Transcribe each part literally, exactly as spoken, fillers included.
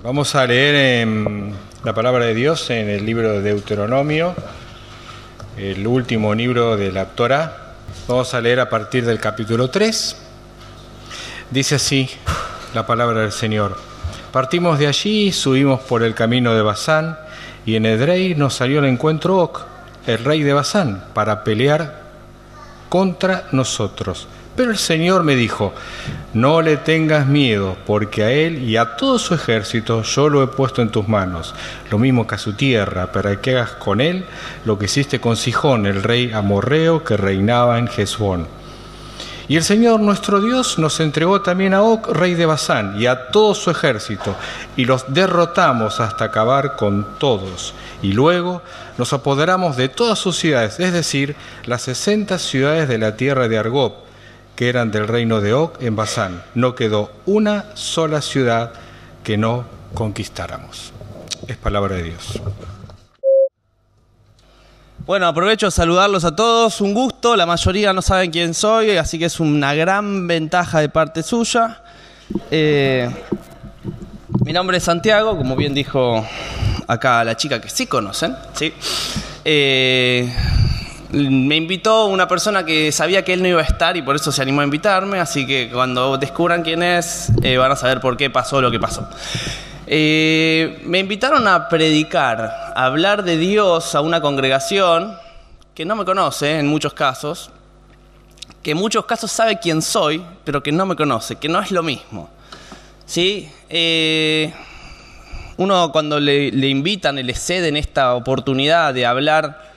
Vamos a leer en la palabra de Dios en el libro de Deuteronomio, el último libro de la Torá. Vamos a leer a partir del capítulo tres. Dice así la palabra del Señor. Partimos de allí, subimos por el camino de Basán, y en Edrei nos salió al encuentro Og, el rey de Basán, para pelear contra nosotros. Pero el Señor me dijo: no le tengas miedo, porque a él y a todo su ejército yo lo he puesto en tus manos, lo mismo que a su tierra, para que hagas con él lo que hiciste con Sihón, el rey amorreo que reinaba en Hesbón. Y el Señor nuestro Dios nos entregó también a Og, rey de Basán, y a todo su ejército, y los derrotamos hasta acabar con todos. Y luego nos apoderamos de todas sus ciudades, es decir, las sesenta ciudades de la tierra de Argob, que eran del reino de Og en Basán. No quedó una sola ciudad que no conquistáramos. Es palabra de Dios. Bueno, aprovecho de saludarlos a todos, un gusto. La mayoría no saben quién soy, así que es una gran ventaja de parte suya. Eh, mi nombre es Santiago, como bien dijo acá la chica que sí conocen, ¿sí? Eh, me invitó una persona que sabía que él no iba a estar y por eso se animó a invitarme, así que cuando descubran quién es, eh, van a saber por qué pasó lo que pasó. Eh, me invitaron a predicar, a hablar de Dios a una congregación que no me conoce en muchos casos, que en muchos casos sabe quién soy, pero que no me conoce, que no es lo mismo. ¿Sí? Eh, uno cuando le, le invitan y le ceden esta oportunidad de hablar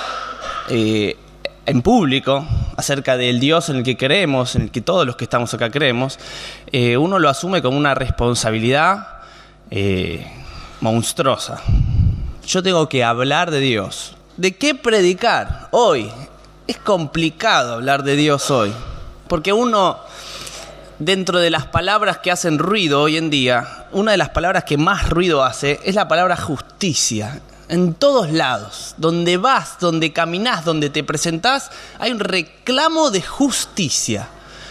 eh, en público acerca del Dios en el que creemos, en el que todos los que estamos acá creemos, eh, uno lo asume como una responsabilidad Eh, monstruosa. Yo tengo que hablar de Dios. ¿De qué predicar hoy? Es complicado hablar de Dios hoy, porque uno, dentro de las palabras que hacen ruido hoy en día, una de las palabras que más ruido hace es la palabra justicia. En todos lados, donde vas, donde caminás, donde te presentás, hay un reclamo de justicia.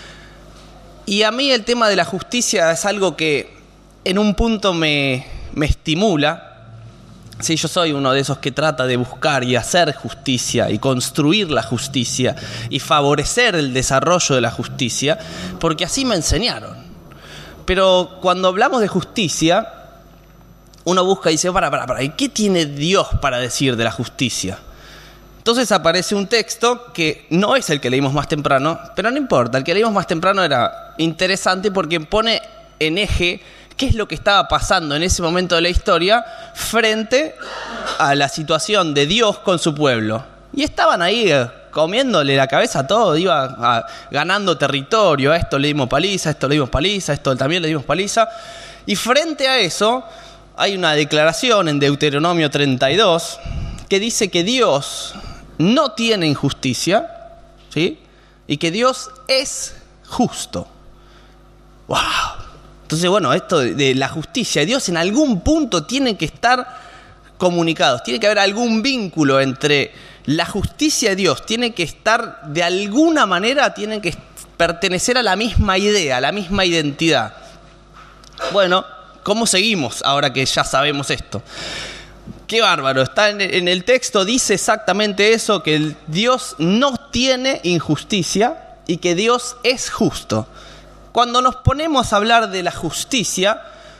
Y a mí el tema de la justicia es algo que en un punto me, me estimula. Sí, yo soy uno de esos que trata de buscar y hacer justicia y construir la justicia y favorecer el desarrollo de la justicia, porque así me enseñaron. Pero cuando hablamos de justicia, uno busca y dice, para, para, para, ¿y qué tiene Dios para decir de la justicia? Entonces aparece un texto que no es el que leímos más temprano, pero no importa, el que leímos más temprano era interesante porque pone en eje qué es lo que estaba pasando en ese momento de la historia frente a la situación de Dios con su pueblo. Y estaban ahí eh, comiéndole la cabeza a todo, iba a, ganando territorio, a esto le dimos paliza, a esto le dimos paliza, a esto también le dimos paliza. Y frente a eso hay una declaración en Deuteronomio treinta y dos que dice que Dios no tiene injusticia, ¿sí? Y que Dios es justo. ¡Wow! Entonces, bueno, esto de, de la justicia de Dios en algún punto tiene que estar comunicados. Tiene que haber algún vínculo entre la justicia de Dios. Tiene que estar, de alguna manera, tiene que pertenecer a la misma idea, a la misma identidad. Bueno, ¿cómo seguimos ahora que ya sabemos esto? Qué bárbaro. Está en, en el texto, dice exactamente eso, que el Dios no tiene injusticia y que Dios es justo. Cuando nos ponemos a hablar de la justicia,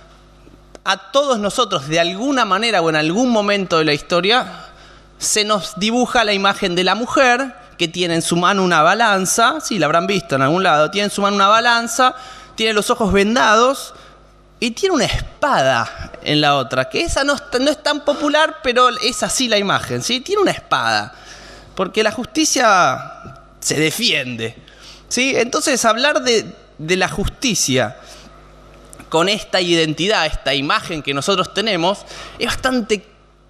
a todos nosotros, de alguna manera o en algún momento de la historia, se nos dibuja la imagen de la mujer que tiene en su mano una balanza, sí, la habrán visto en algún lado, tiene en su mano una balanza, tiene los ojos vendados y tiene una espada en la otra, que esa no, no es tan popular, pero es así la imagen, ¿sí? Tiene una espada, porque la justicia se defiende, ¿sí? Entonces, hablar de... de la justicia con esta identidad, esta imagen que nosotros tenemos, es bastante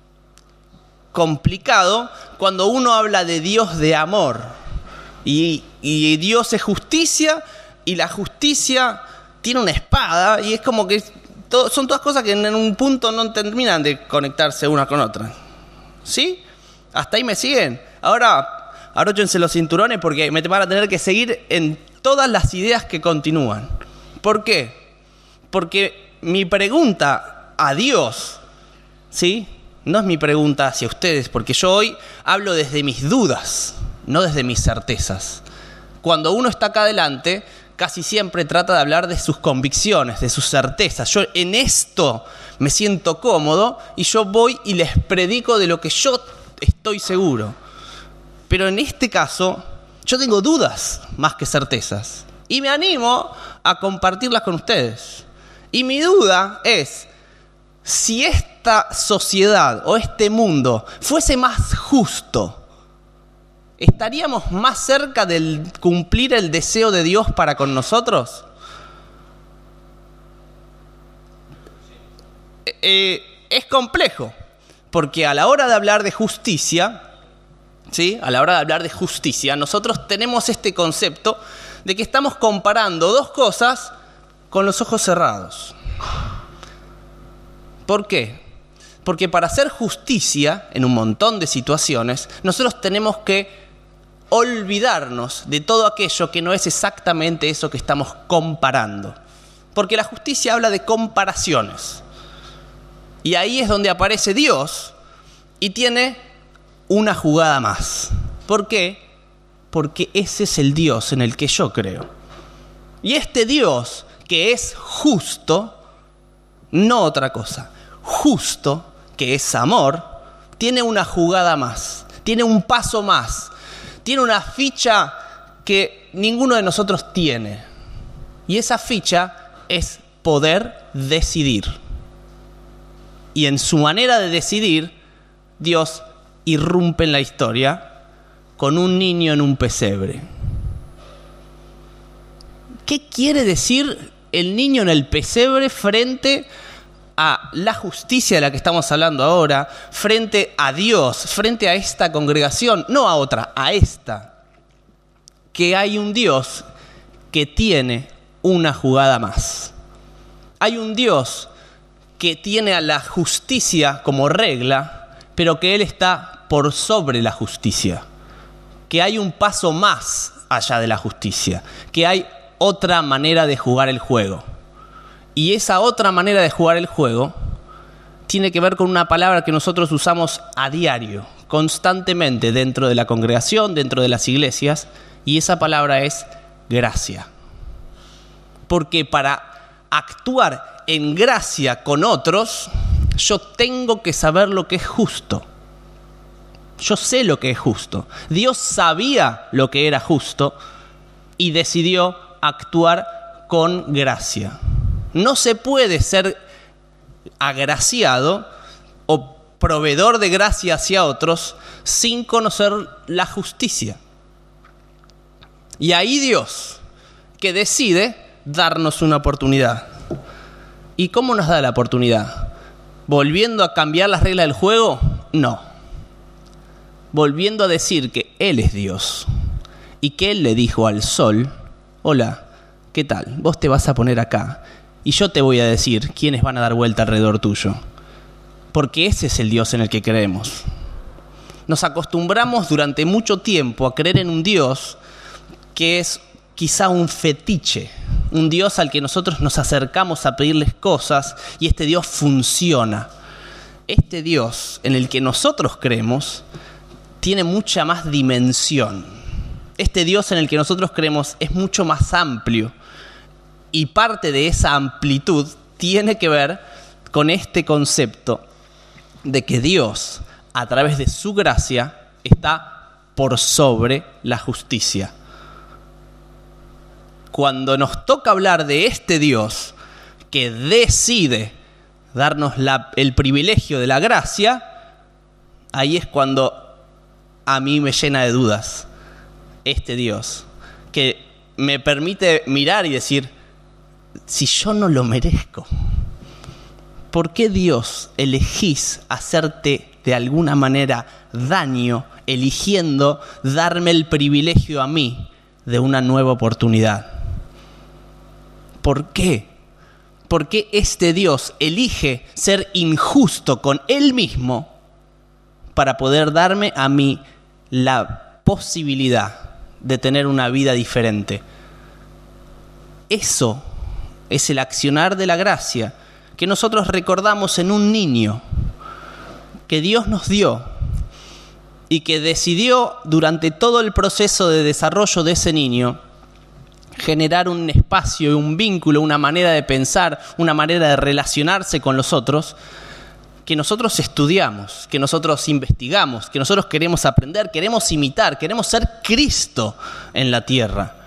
complicado cuando uno habla de Dios de amor y, y Dios es justicia y la justicia tiene una espada y es como que todo, son todas cosas que en un punto no terminan de conectarse una con otra. ¿Sí? ¿Hasta ahí me siguen? Ahora abróchense los cinturones porque me van a tener que seguir en todas las ideas que continúan. ¿Por qué? Porque mi pregunta a Dios, ¿sí? No es mi pregunta hacia ustedes, porque yo hoy hablo desde mis dudas, no desde mis certezas. Cuando uno está acá adelante, casi siempre trata de hablar de sus convicciones, de sus certezas. Yo en esto me siento cómodo y yo voy y les predico de lo que yo estoy seguro. Pero en este caso, yo tengo dudas más que certezas. Y me animo a compartirlas con ustedes. Y mi duda es, si esta sociedad o este mundo fuese más justo, ¿estaríamos más cerca de cumplir el deseo de Dios para con nosotros? Eh, es complejo, porque a la hora de hablar de justicia, ¿sí? A la hora de hablar de justicia, nosotros tenemos este concepto de que estamos comparando dos cosas con los ojos cerrados. ¿Por qué? Porque para hacer justicia en un montón de situaciones, nosotros tenemos que olvidarnos de todo aquello que no es exactamente eso que estamos comparando. Porque la justicia habla de comparaciones. Y ahí es donde aparece Dios y tiene una jugada más. ¿Por qué? Porque ese es el Dios en el que yo creo. Y este Dios, que es justo, no otra cosa, justo, que es amor, tiene una jugada más, tiene un paso más, tiene una ficha que ninguno de nosotros tiene. Y esa ficha es poder decidir. Y en su manera de decidir, Dios irrumpe en la historia con un niño en un pesebre. ¿Qué quiere decir el niño en el pesebre frente a la justicia de la que estamos hablando ahora, frente a Dios, frente a esta congregación, no a otra, a esta? Que hay un Dios que tiene una jugada más. Hay un Dios que tiene a la justicia como regla, pero que Él está por sobre la justicia. Que hay un paso más allá de la justicia, que hay otra manera de jugar el juego. Y esa otra manera de jugar el juego tiene que ver con una palabra que nosotros usamos a diario, constantemente dentro de la congregación, dentro de las iglesias, y esa palabra es gracia. Porque para actuar en gracia con otros, yo tengo que saber lo que es justo. Yo sé lo que es justo. Dios sabía lo que era justo y decidió actuar con gracia. No se puede ser agraciado o proveedor de gracia hacia otros sin conocer la justicia. Y ahí Dios, que decide darnos una oportunidad. ¿Y cómo nos da la oportunidad? ¿Volviendo a cambiar las reglas del juego? No. Volviendo a decir que Él es Dios y que Él le dijo al sol: hola, ¿qué tal? Vos te vas a poner acá y yo te voy a decir quiénes van a dar vuelta alrededor tuyo. Porque ese es el Dios en el que creemos. Nos acostumbramos durante mucho tiempo a creer en un Dios que es quizá un fetiche, un Dios al que nosotros nos acercamos a pedirles cosas y este Dios funciona. Este Dios en el que nosotros creemos tiene mucha más dimensión. Este Dios en el que nosotros creemos es mucho más amplio y parte de esa amplitud tiene que ver con este concepto de que Dios, a través de su gracia, está por sobre la justicia. Cuando nos toca hablar de este Dios que decide darnos la, el privilegio de la gracia, ahí es cuando a mí me llena de dudas este Dios, que me permite mirar y decir: si yo no lo merezco, ¿por qué, Dios, elegís hacerte de alguna manera daño, eligiendo darme el privilegio a mí de una nueva oportunidad? ¿Por qué? ¿Por qué este Dios elige ser injusto con Él mismo para poder darme a mí la posibilidad de tener una vida diferente? Eso es el accionar de la gracia que nosotros recordamos en un niño que Dios nos dio y que decidió durante todo el proceso de desarrollo de ese niño generar un espacio, un vínculo, una manera de pensar, una manera de relacionarse con los otros, que nosotros estudiamos, que nosotros investigamos, que nosotros queremos aprender, queremos imitar, queremos ser Cristo en la tierra.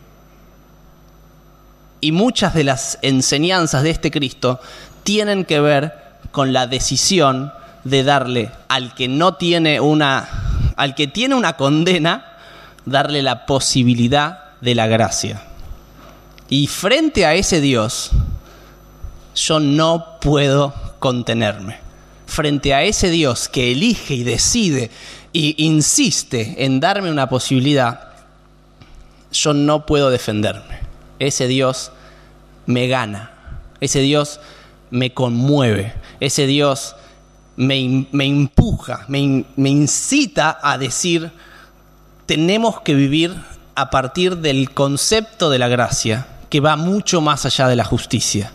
Y muchas de las enseñanzas de este Cristo tienen que ver con la decisión de darle al que no tiene una, al que tiene una condena, darle la posibilidad de la gracia. Y frente a ese Dios, yo no puedo contenerme. Frente a ese Dios que elige y decide y insiste en darme una posibilidad, yo no puedo defenderme. Ese Dios me gana, ese Dios me conmueve, ese Dios me, me empuja, me, me incita a decir, tenemos que vivir a partir del concepto de la gracia, que va mucho más allá de la justicia.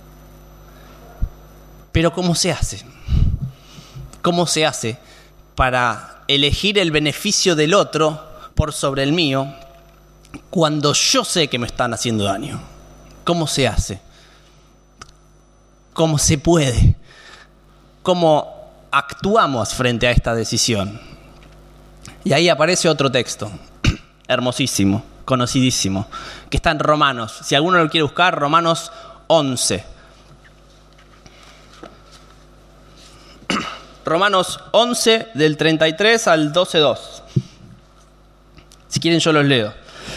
Pero ¿cómo se hace? ¿Cómo se hace para elegir el beneficio del otro por sobre el mío cuando yo sé que me están haciendo daño? ¿Cómo se hace? ¿Cómo se puede? ¿Cómo actuamos frente a esta decisión? Y ahí aparece otro texto, hermosísimo, conocidísimo, que está en Romanos. Si alguno lo quiere buscar, Romanos once. Romanos once, del treinta y tres al doce dos. Si quieren yo los leo.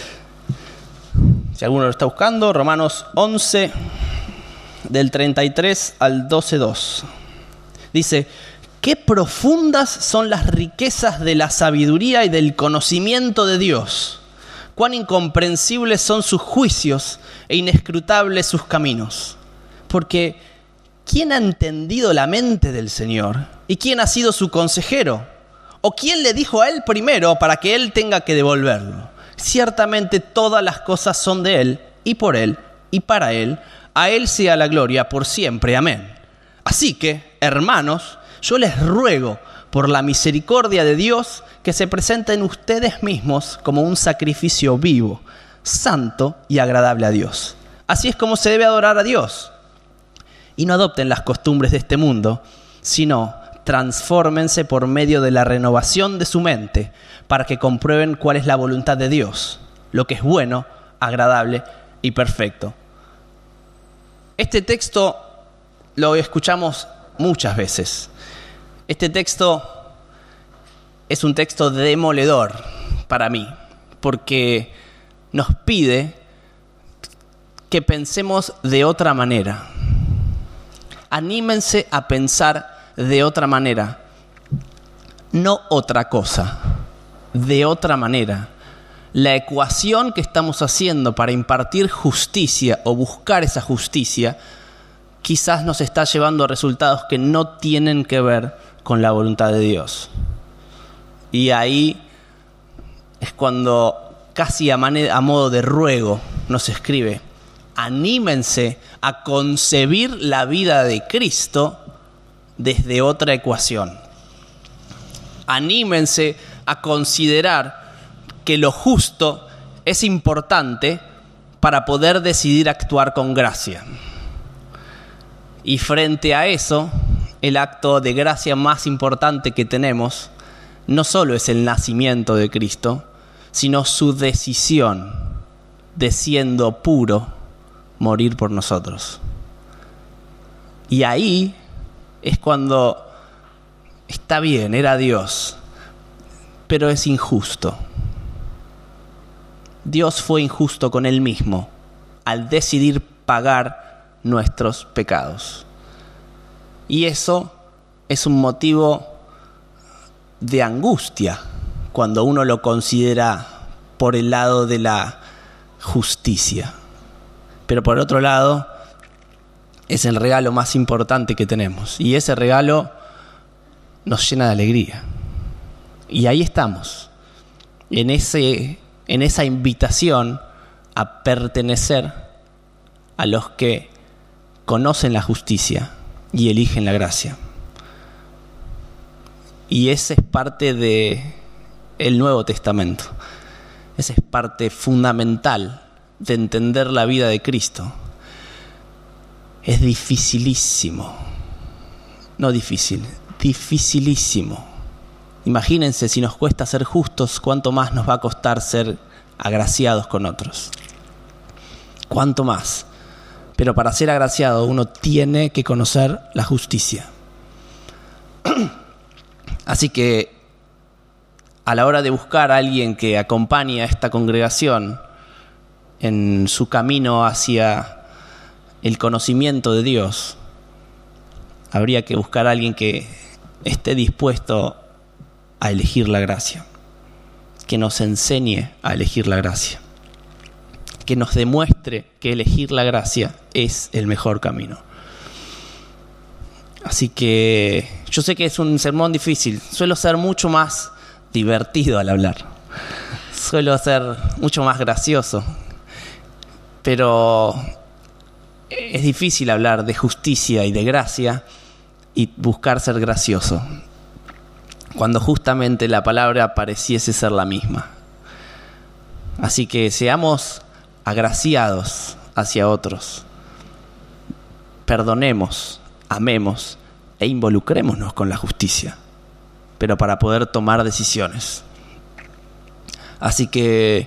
Si alguno lo está buscando, Romanos once, del treinta y tres al doce dos. Dice, qué profundas son las riquezas de la sabiduría y del conocimiento de Dios. Cuán incomprensibles son sus juicios e inescrutables sus caminos. Porque ¿quién ha entendido la mente del Señor? ¿Y quién ha sido su consejero? ¿O quién le dijo a él primero para que él tenga que devolverlo? Ciertamente todas las cosas son de él, y por él, y para él. A él sea la gloria por siempre. Amén. Así que, hermanos, yo les ruego por la misericordia de Dios que se presenten ustedes mismos como un sacrificio vivo, santo y agradable a Dios. Así es como se debe adorar a Dios. Y no adopten las costumbres de este mundo, sino transfórmense por medio de la renovación de su mente para que comprueben cuál es la voluntad de Dios, lo que es bueno, agradable y perfecto. Este texto lo escuchamos muchas veces. Este texto es un texto demoledor para mí, porque nos pide que pensemos de otra manera. Anímense a pensar de otra manera, no otra cosa, de otra manera. La ecuación que estamos haciendo para impartir justicia o buscar esa justicia quizás nos está llevando a resultados que no tienen que ver con la voluntad de Dios. Y ahí es cuando casi a, manera, a modo de ruego nos escribe: anímense a concebir la vida de Cristo desde otra ecuación. Anímense a considerar que lo justo es importante para poder decidir actuar con gracia. Y frente a eso, el acto de gracia más importante que tenemos no solo es el nacimiento de Cristo, sino su decisión de, siendo puro, morir por nosotros. Y ahí es cuando está bien, era Dios, pero es injusto. Dios fue injusto con Él mismo al decidir pagar nuestros pecados. Y eso es un motivo de angustia cuando uno lo considera por el lado de la justicia. Pero por otro lado, es el regalo más importante que tenemos. Y ese regalo nos llena de alegría. Y ahí estamos, en ese, en esa invitación a pertenecer a los que conocen la justicia y eligen la gracia. Y esa es parte de el Nuevo Testamento. Esa es parte fundamental de entender la vida de Cristo. Es dificilísimo. No difícil, dificilísimo. Imagínense, si nos cuesta ser justos, cuánto más nos va a costar ser agraciados con otros. Cuánto más. Pero para ser agraciado uno tiene que conocer la justicia. Así que a la hora de buscar a alguien que acompañe a esta congregación en su camino hacia el conocimiento de Dios, habría que buscar a alguien que esté dispuesto a elegir la gracia, que nos enseñe a elegir la gracia, que nos demuestre que elegir la gracia es el mejor camino. Así que yo sé que es un sermón difícil. Suelo ser mucho más divertido al hablar. Suelo ser mucho más gracioso. Pero es difícil hablar de justicia y de gracia y buscar ser gracioso, cuando justamente la palabra pareciese ser la misma. Así que seamos agraciados hacia otros. Perdonemos, amemos e involucrémonos con la justicia, pero para poder tomar decisiones. Así que,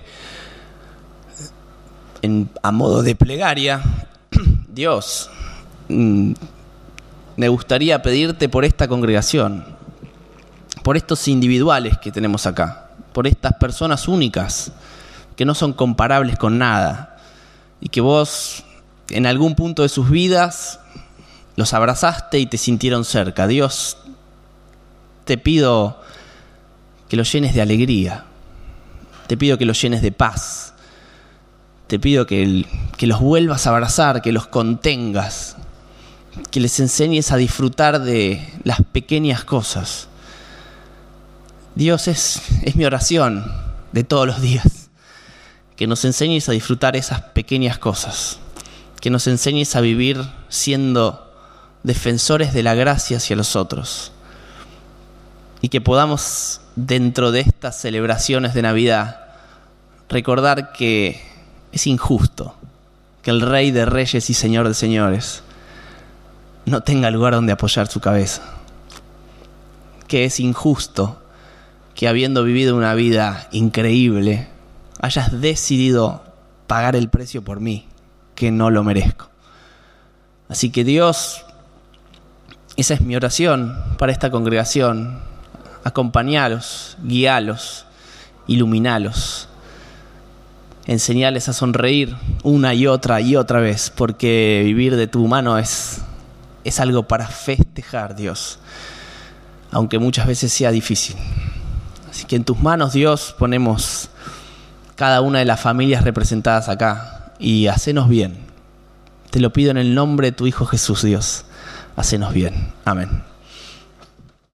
en, a modo de plegaria, Dios, mmm, me gustaría pedirte por esta congregación, por estos individuales que tenemos acá, por estas personas únicas que no son comparables con nada y que vos en algún punto de sus vidas los abrazaste y te sintieron cerca. Dios, te pido que los llenes de alegría, te pido que los llenes de paz, te pido que, el, que los vuelvas a abrazar, que los contengas, que les enseñes a disfrutar de las pequeñas cosas. Dios, es, es mi oración de todos los días, que nos enseñes a disfrutar esas pequeñas cosas, que nos enseñes a vivir siendo defensores de la gracia hacia los otros, y que podamos, dentro de estas celebraciones de Navidad, recordar que es injusto que el Rey de Reyes y Señor de Señores no tenga lugar donde apoyar su cabeza, que es injusto que, habiendo vivido una vida increíble, hayas decidido pagar el precio por mí, que no lo merezco. Así que Dios, esa es mi oración para esta congregación. Acompañalos, guíalos, iluminalos, enseñales a sonreír una y otra y otra vez, porque vivir de tu mano es, es algo para festejar, Dios, aunque muchas veces sea difícil. Así que en tus manos, Dios, ponemos cada una de las familias representadas acá, y hacenos bien. Te lo pido en el nombre de tu Hijo Jesús, Dios. Hacenos bien. Amén.